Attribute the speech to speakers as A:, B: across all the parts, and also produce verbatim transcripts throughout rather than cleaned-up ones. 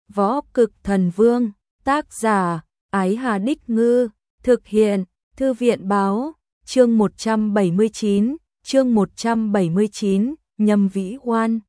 A: Võ Cực Thần Vương, tác giả, Ái Hà Đích Ngư, thực hiện, Thư viện Báo, chương một trăm bảy mươi chín, chương một trăm bảy mươi chín, Nhâm Vĩ Oan.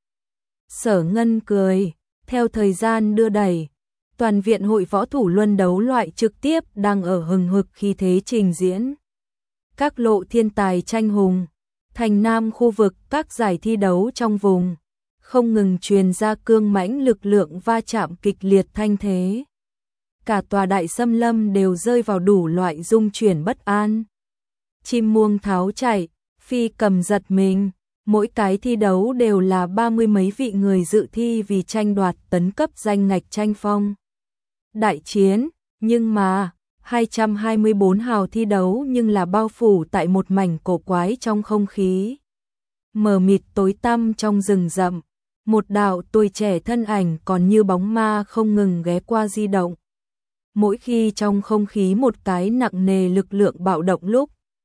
A: Sở Ngân cười, theo thời gian đưa đẩy, toàn viện hội võ thủ luân đấu loại trực tiếp đang ở hừng hực khí thế trình diễn. Các lộ thiên tài tranh hùng, thành nam khu vực các giải thi đấu trong vùng, không ngừng truyền ra cương mãnh lực lượng va chạm kịch liệt thanh thế. Cả tòa đại xâm lâm đều rơi vào đủ loại rung chuyển bất an. Chim muông tháo chạy, phi cầm giật mình, mỗi cái thi đấu đều là ba mươi mấy vị người dự thi vì tranh đoạt tấn cấp danh ngạch tranh phong. Đại chiến, nhưng mà, hai trăm hai mươi bốn hào thi đấu nhưng là bao phủ tại một mảnh cổ quái trong không khí. Mờ mịt tối tăm trong rừng rậm, một đạo tuổi trẻ thân ảnh còn như bóng ma không ngừng ghé qua di động. Mỗi khi trong không khí một cái nặng nề lực lượng bạo động lúc,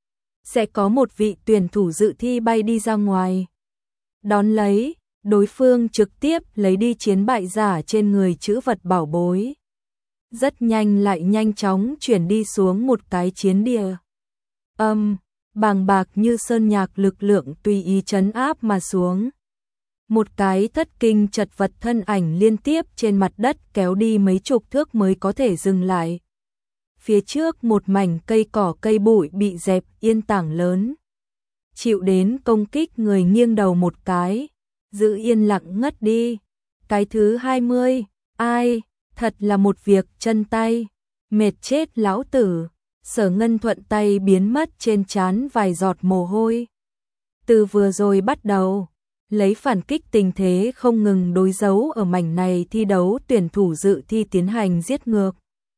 A: sẽ có một vị tuyển thủ dự thi bay đi ra ngoài. Đón lấy, đối phương trực tiếp lấy đi chiến bại giả trên người trữ vật bảo bối. Rất nhanh lại nhanh chóng chuyển đi xuống một cái chiến địa. Âm, bàng bạc như sơn nhạc lực lượng tùy ý trấn áp mà xuống. Một cái thất kinh chật vật thân ảnh liên tiếp trên mặt đất kéo đi mấy chục thước mới có thể dừng lại. Phía trước một mảnh cây cỏ cây bụi bị dẹp yên tảng lớn. Chịu đến công kích người nghiêng đầu một cái, giữ yên lặng ngất đi. Cái thứ hai mươi, ai, thật là một việc chân tay, mệt chết lão tử. Sở Ngân thuận tay biến mất trên trán vài giọt mồ hôi. Từ vừa rồi bắt đầu, lấy phản kích tình thế không ngừng đối dấu ở mảnh này thi đấu tuyển thủ dự thi tiến hành giết ngược.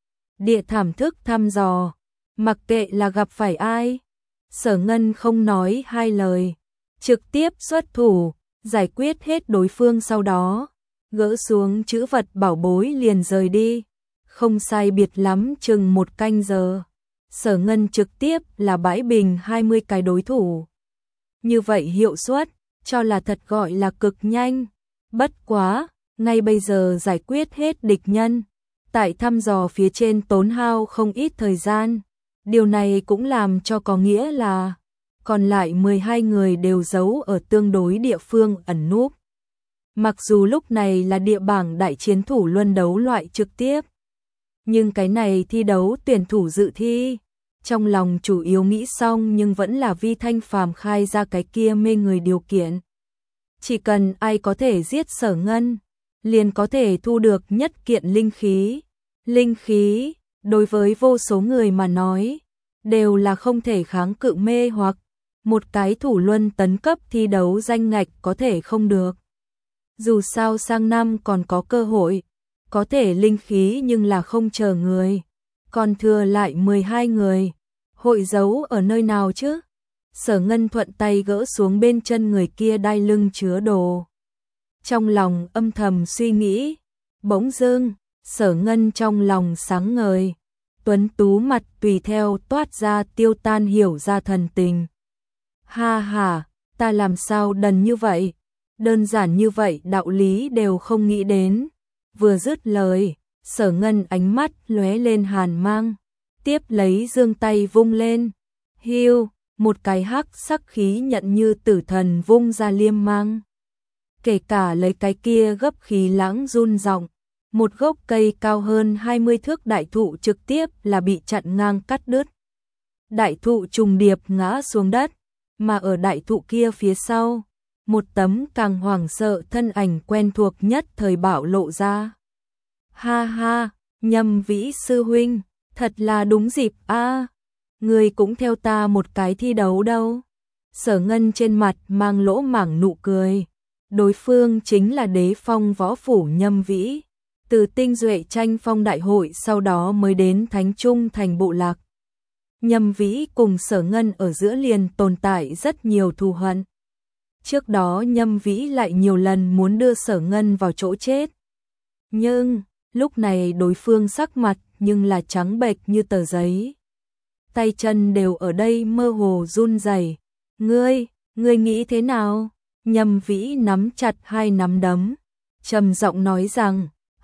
A: Địa thảm thức thăm dò, mặc kệ là gặp phải ai, Sở Ngân không nói hai lời, trực tiếp xuất thủ, giải quyết hết đối phương sau đó, gỡ xuống trữ vật bảo bối liền rời đi. Không sai biệt lắm chừng một canh giờ, Sở Ngân trực tiếp là bãi bình hai mươi cái đối thủ. Như vậy hiệu suất, cho là thật gọi là cực nhanh. Bất quá, ngay bây giờ giải quyết hết địch nhân, tại thăm dò phía trên tốn hao không ít thời gian. Điều này cũng làm cho có nghĩa là còn lại mười hai người đều giấu ở tương đối địa phương ẩn núp. Mặc dù lúc này là địa bảng đại chiến thủ luân đấu loại trực tiếp, nhưng cái này thi đấu tuyển thủ dự thi, trong lòng chủ yếu nghĩ xong nhưng vẫn là Vi Thanh Phàm khai ra cái kia mê người điều kiện. Chỉ cần ai có thể giết Sở Ngân, liền có thể thu được nhất kiện linh khí. Linh khí, đối với vô số người mà nói, đều là không thể kháng cự mê hoặc. Một cái thủ luân tấn cấp thi đấu danh ngạch có thể không được. Dù sao sang năm còn có cơ hội, có thể linh khí nhưng là không chờ người. Còn thừa lại mười hai người, hội giấu ở nơi nào chứ? Sở Ngân thuận tay gỡ xuống bên chân người kia đai lưng chứa đồ. Trong lòng âm thầm suy nghĩ, bỗng dưng, Sở Ngân trong lòng sáng ngời, tuấn tú mặt tùy theo toát ra tiêu tan hiểu ra thần tình. Ha ha, ta làm sao đần như vậy? Đơn giản như vậy đạo lý đều không nghĩ đến. Vừa dứt lời, Sở Ngân ánh mắt lóe lên hàn mang, tiếp lấy giương tay vung lên. Hiu, một cái hắc sắc khí nhận như tử thần vung ra liêm mang. Kể cả lấy cái kia gấp khí lãng run giọng, một gốc cây cao hơn hai mươi thước đại thụ trực tiếp là bị chặn ngang cắt đứt. Đại thụ trùng điệp ngã xuống đất, mà ở đại thụ kia phía sau, một tấm càng hoảng sợ thân ảnh quen thuộc nhất thời bạo lộ ra. Ha ha, Nhâm Vĩ sư huynh, thật là đúng dịp a. À, người cũng theo ta một cái thi đấu đâu. Sở Ngân trên mặt mang lỗ mảng nụ cười. Đối phương chính là đế phong võ phủ Nhâm Vĩ, từ tinh duệ tranh phong đại hội sau đó mới đến Thánh Trung thành bộ lạc. Nhâm Vĩ cùng Sở Ngân ở giữa liền tồn tại rất nhiều thù hận. Trước đó Nhâm Vĩ lại nhiều lần muốn đưa Sở Ngân vào chỗ chết. Nhưng, lúc này đối phương sắc mặt nhưng là trắng bệch như tờ giấy. Tay chân đều ở đây mơ hồ run rẩy. Ngươi, ngươi nghĩ thế nào? Nhâm Vĩ nắm chặt hai nắm đấm, trầm giọng nói rằng,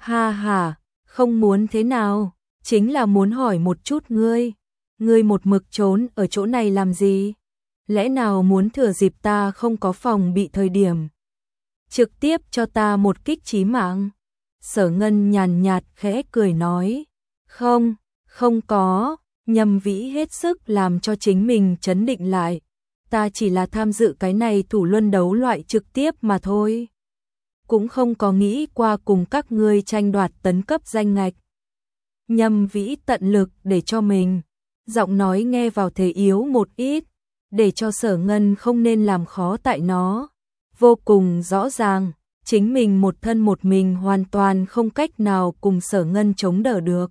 A: Ha ha, không muốn thế nào, chính là muốn hỏi một chút ngươi. Ngươi một mực trốn ở chỗ này làm gì? Lẽ nào muốn thừa dịp ta không có phòng bị thời điểm trực tiếp cho ta một kích chí mạng? Sở Ngân nhàn nhạt khẽ cười nói. Không, không có. Nhâm Vĩ hết sức làm cho chính mình trấn định lại. Ta chỉ là tham dự cái này thủ luân đấu loại trực tiếp mà thôi. Cũng không có nghĩ qua cùng các ngươi tranh đoạt tấn cấp danh ngạch. Nhâm Vĩ tận lực để cho mình, giọng nói nghe vào thể yếu một ít, để cho Sở Ngân không nên làm khó tại nó. Vô cùng rõ ràng, chính mình một thân một mình hoàn toàn không cách nào cùng Sở Ngân chống đỡ được.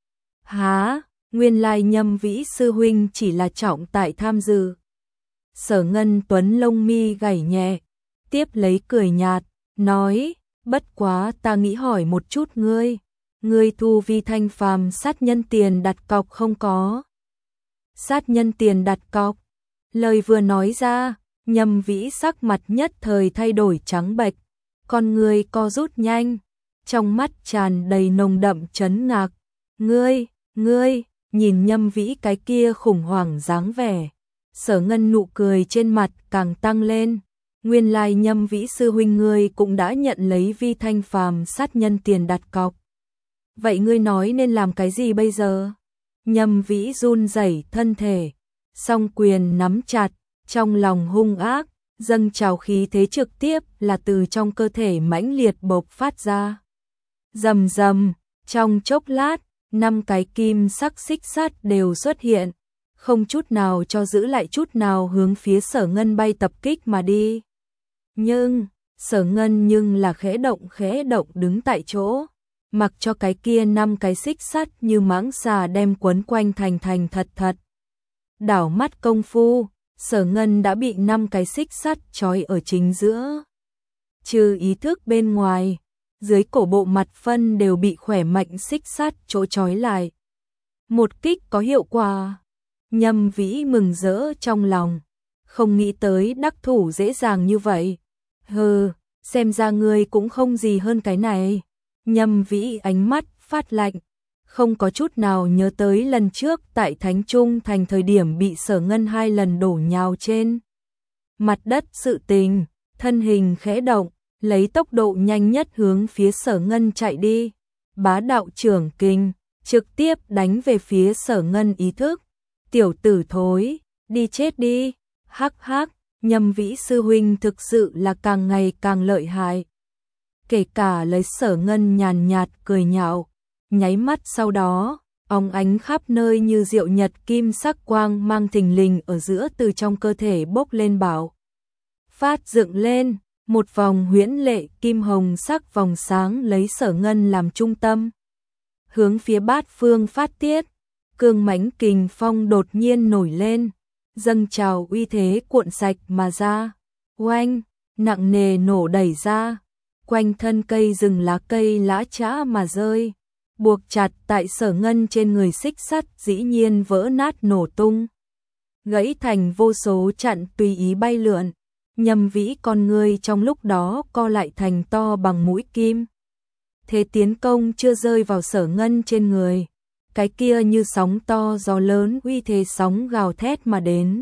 A: Hả? Nguyên lai Nhâm Vĩ sư huynh chỉ là trọng tại tham dự. Sở Ngân tuấn lông mi gảy nhẹ, tiếp lấy cười nhạt, nói, bất quá ta nghĩ hỏi một chút ngươi, ngươi thu vi thanh phàm sát nhân tiền đặt cọc không có? Sát nhân tiền đặt cọc? Lời vừa nói ra, Nhâm Vĩ sắc mặt nhất thời thay đổi trắng bệch, con ngươi co rút nhanh, trong mắt tràn đầy nồng đậm chấn ngạc. Ngươi, ngươi, nhìn Nhâm Vĩ cái kia khủng hoảng dáng vẻ, Sở Ngân nụ cười trên mặt càng tăng lên. Nguyên lai Nhâm Vĩ sư huynh ngươi cũng đã nhận lấy vi thanh phàm sát nhân tiền đặt cọc. Vậy ngươi nói nên làm cái gì bây giờ? Nhâm Vĩ run rẩy thân thể, song quyền nắm chặt, trong lòng hung ác, dâng trào khí thế trực tiếp là từ trong cơ thể mãnh liệt bộc phát ra. Rầm rầm, trong chốc lát, năm cái kim sắc xích sắt đều xuất hiện, không chút nào cho giữ lại chút nào hướng phía Sở Ngân bay tập kích mà đi. Nhưng, Sở Ngân nhưng là khẽ động khẽ động đứng tại chỗ, mặc cho cái kia năm cái xích sắt như mãng xà đem quấn quanh thành thành thật thật. Đảo mắt công phu, Sở Ngân đã bị năm cái xích sắt trói ở chính giữa. Trừ ý thức bên ngoài, dưới cổ bộ mặt phân đều bị khỏe mạnh xích sắt chỗ trói lại. Một kích có hiệu quả. Nhâm Vĩ mừng rỡ trong lòng, không nghĩ tới đắc thủ dễ dàng như vậy. Hừ, xem ra ngươi cũng không gì hơn cái này. Nhâm Vĩ ánh mắt phát lạnh, không có chút nào nhớ tới lần trước tại Thánh Trung thành thời điểm bị Sở Ngân hai lần đổ nhào trên mặt đất sự tình, thân hình khẽ động, lấy tốc độ nhanh nhất hướng phía Sở Ngân chạy đi. Bá đạo trưởng kình, trực tiếp đánh về phía Sở Ngân ý thức. Tiểu tử thối, đi chết đi. Hắc hắc, Nhâm Vĩ sư huynh thực sự là càng ngày càng lợi hại. Kể cả lấy Sở Ngân nhàn nhạt cười nhạo, nháy mắt sau đó, óng ánh khắp nơi như diệu nhật kim sắc quang mang thình lình ở giữa từ trong cơ thể bốc lên bảo. Phát dựng lên, một vòng huyễn lệ kim hồng sắc vòng sáng lấy Sở Ngân làm trung tâm. Hướng phía bát phương phát tiết, cương mãnh kình phong đột nhiên nổi lên, dâng trào uy thế cuộn sạch mà ra. Oanh, nặng nề nổ đẩy ra, quanh thân cây rừng lá cây lã chã mà rơi, buộc chặt tại Sở Ngân trên người xích sắt dĩ nhiên vỡ nát nổ tung, gãy thành vô số chặn tùy ý bay lượn. Nhâm Vĩ con người trong lúc đó co lại thành to bằng mũi kim. Thế tiến công chưa rơi vào Sở Ngân trên người, cái kia như sóng to gió lớn uy thế sóng gào thét mà đến.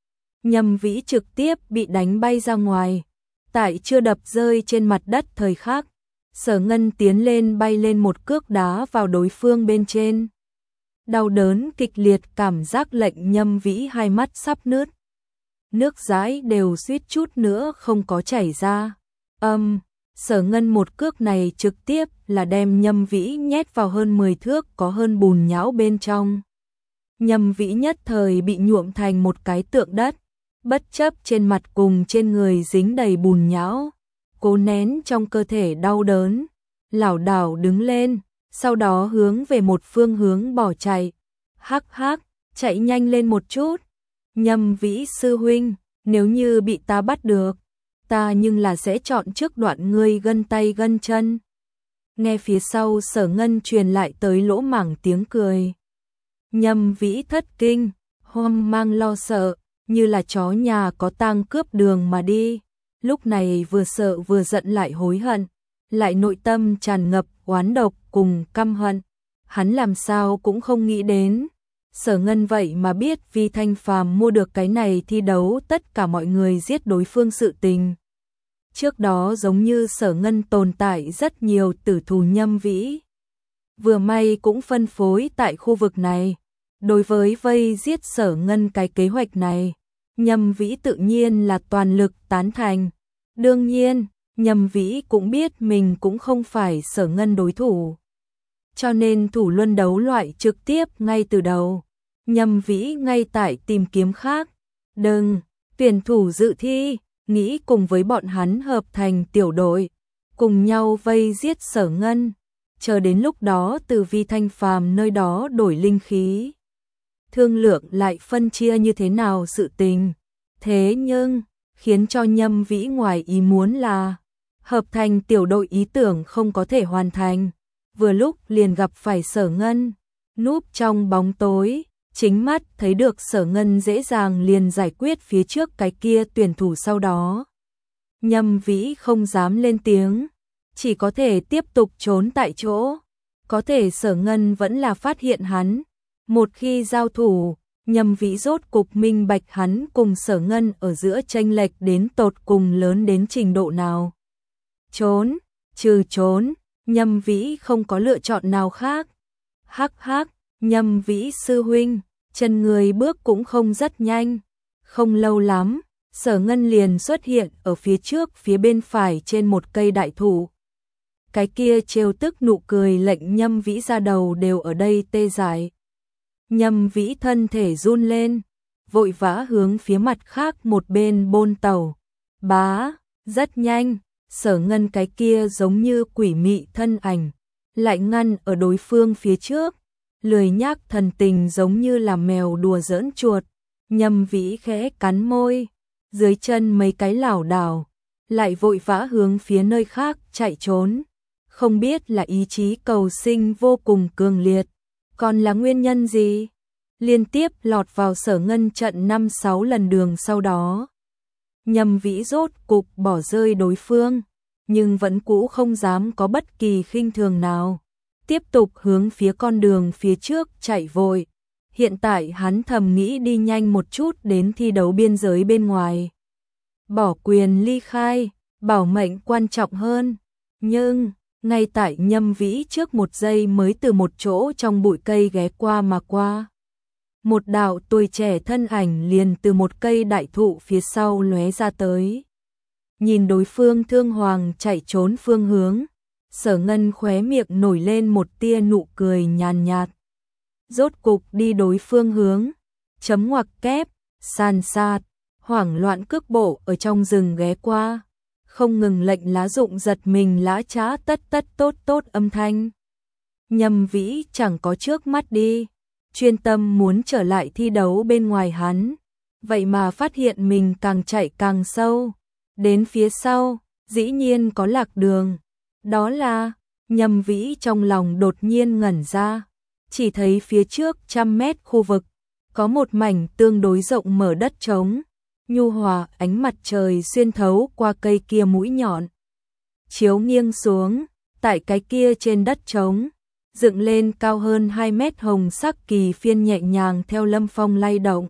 A: Nhâm Vĩ trực tiếp bị đánh bay ra ngoài, tại chưa đập rơi trên mặt đất thời khắc, Sở Ngân tiến lên bay lên một cước đá vào đối phương bên trên. Đau đớn kịch liệt cảm giác lệnh Nhâm Vĩ hai mắt sắp nứt. Nước dãi đều suýt chút nữa không có chảy ra. Âm, um, Sở Ngân một cước này trực tiếp là đem Nhâm Vĩ nhét vào hơn mười thước có hơn bùn nhão bên trong. Nhâm Vĩ nhất thời bị nhuộm thành một cái tượng đất, bất chấp trên mặt cùng trên người dính đầy bùn nhão, cố nén trong cơ thể đau đớn, lảo đảo đứng lên, sau đó hướng về một phương hướng bỏ chạy. Hắc hắc, chạy nhanh lên một chút. Nhâm Vĩ sư huynh, nếu như bị ta bắt được, ta nhưng là sẽ chọn trước đoạn ngươi gân tay gân chân. Nghe phía sau Sở Ngân truyền lại tới lỗ mảng tiếng cười. Nhâm Vĩ thất kinh, hoang mang lo sợ, như là chó nhà có tang cướp đường mà đi. Lúc này vừa sợ vừa giận lại hối hận, lại nội tâm tràn ngập oán độc cùng căm hận. Hắn làm sao cũng không nghĩ đến, Sở Ngân vậy mà biết vì Thanh Phàm mua được cái này thi đấu tất cả mọi người giết đối phương sự tình. Trước đó giống như Sở Ngân tồn tại rất nhiều tử thù Nhâm Vĩ. Vừa may cũng phân phối tại khu vực này. Đối với vây giết Sở Ngân cái kế hoạch này, Nhâm Vĩ tự nhiên là toàn lực tán thành. Đương nhiên, Nhâm Vĩ cũng biết mình cũng không phải Sở Ngân đối thủ. Cho nên thủ luân đấu loại trực tiếp ngay từ đầu. Nhâm Vĩ ngay tại tìm kiếm khác. Đừng, tuyển thủ dự thi, nghĩ cùng với bọn hắn hợp thành tiểu đội, cùng nhau vây giết Sở Ngân. Chờ đến lúc đó từ Vi Thanh Phàm nơi đó đổi linh khí. Thương lượng lại phân chia như thế nào sự tình. Thế nhưng, khiến cho Nhâm Vĩ ngoài ý muốn là hợp thành tiểu đội ý tưởng không có thể hoàn thành. Vừa lúc liền gặp phải Sở Ngân, núp trong bóng tối, chính mắt thấy được Sở Ngân dễ dàng liền giải quyết phía trước cái kia tuyển thủ sau đó. Nhâm Vĩ không dám lên tiếng, chỉ có thể tiếp tục trốn tại chỗ. Có thể Sở Ngân vẫn là phát hiện hắn. Một khi giao thủ, Nhâm Vĩ rốt cục minh bạch hắn cùng Sở Ngân ở giữa chênh lệch đến tột cùng lớn đến trình độ nào. Trốn, trừ trốn, Nhâm Vĩ không có lựa chọn nào khác. Hắc hắc, Nhâm Vĩ sư huynh, chân người bước cũng không rất nhanh. Không lâu lắm, Sở Ngân liền xuất hiện ở phía trước phía bên phải trên một cây đại thụ. Cái kia trêu tức nụ cười lệnh Nhâm Vĩ ra đầu đều ở đây tê dại. Nhâm Vĩ thân thể run lên, vội vã hướng phía mặt khác một bên bôn tàu. Bá, rất nhanh, Sở Ngân cái kia giống như quỷ mị thân ảnh, lại ngăn ở đối phương phía trước, lười nhác thần tình giống như là mèo đùa giỡn chuột. Nhâm Vĩ khẽ cắn môi, dưới chân mấy cái lảo đảo, lại vội vã hướng phía nơi khác chạy trốn. Không biết là ý chí cầu sinh vô cùng cường liệt, còn là nguyên nhân gì? Liên tiếp lọt vào Sở Ngân trận năm sáu lần đường sau đó. Nhâm Vĩ rốt cục bỏ rơi đối phương, nhưng vẫn cũ không dám có bất kỳ khinh thường nào. Tiếp tục hướng phía con đường phía trước chạy vội. Hiện tại hắn thầm nghĩ đi nhanh một chút đến thi đấu biên giới bên ngoài. Bỏ quyền ly khai, bảo mệnh quan trọng hơn. Nhưng, ngay tại Nhâm Vĩ trước một giây mới từ một chỗ trong bụi cây ghé qua mà qua. Một đạo tuổi trẻ thân ảnh liền từ một cây đại thụ phía sau lóe ra tới. Nhìn đối phương thương hoàng chạy trốn phương hướng, Sở Ngân khóe miệng nổi lên một tia nụ cười nhàn nhạt. Rốt cục đi đối phương hướng, chấm ngoặc kép, san sát, hoảng loạn cước bộ ở trong rừng ghé qua, không ngừng lệnh lá rụng giật mình lá trá tất tất tốt tốt âm thanh. Nhâm Vĩ chẳng có trước mắt đi, chuyên tâm muốn trở lại thi đấu bên ngoài hắn, vậy mà phát hiện mình càng chạy càng sâu, đến phía sau, dĩ nhiên có lạc đường. Đó là, Nhâm Vĩ trong lòng đột nhiên ngẩn ra, chỉ thấy phía trước trăm mét khu vực, có một mảnh tương đối rộng mở đất trống, nhu hòa ánh mặt trời xuyên thấu qua cây kia mũi nhọn, chiếu nghiêng xuống, tại cái kia trên đất trống, dựng lên cao hơn hai mét hồng sắc kỳ phiên nhẹ nhàng theo lâm phong lay động.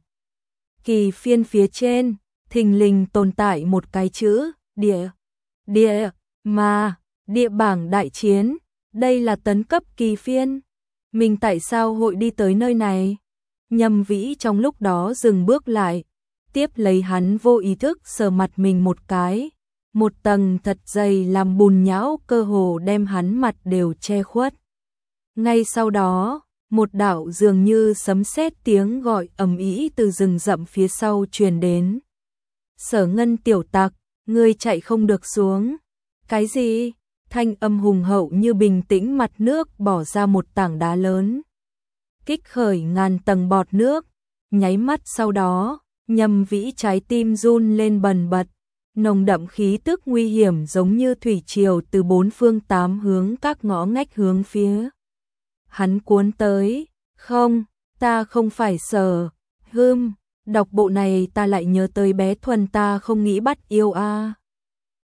A: Kỳ phiên phía trên, thình lình tồn tại một cái chữ, địa, địa, mà, địa bảng đại chiến, đây là tấn cấp kỳ phiên. Mình tại sao hội đi tới nơi này? Nhâm Vĩ trong lúc đó dừng bước lại, tiếp lấy hắn vô ý thức sờ mặt mình một cái, một tầng thật dày làm bùn nhão cơ hồ đem hắn mặt đều che khuất. Ngay sau đó, một đạo dường như sấm sét tiếng gọi ầm ĩ từ rừng rậm phía sau truyền đến. Sở Ngân tiểu tặc, ngươi chạy không được xuống. Cái gì? Thanh âm hùng hậu như bình tĩnh mặt nước bỏ ra một tảng đá lớn, kích khởi ngàn tầng bọt nước. Nháy mắt sau đó, Nhâm Vĩ trái tim run lên bần bật, nồng đậm khí tức nguy hiểm giống như thủy triều từ bốn phương tám hướng các ngõ ngách hướng phía hắn cuốn tới. Không, ta không phải Sở Hưng, đọc bộ này ta lại nhớ tới bé Thuần ta không nghĩ bắt yêu a. À.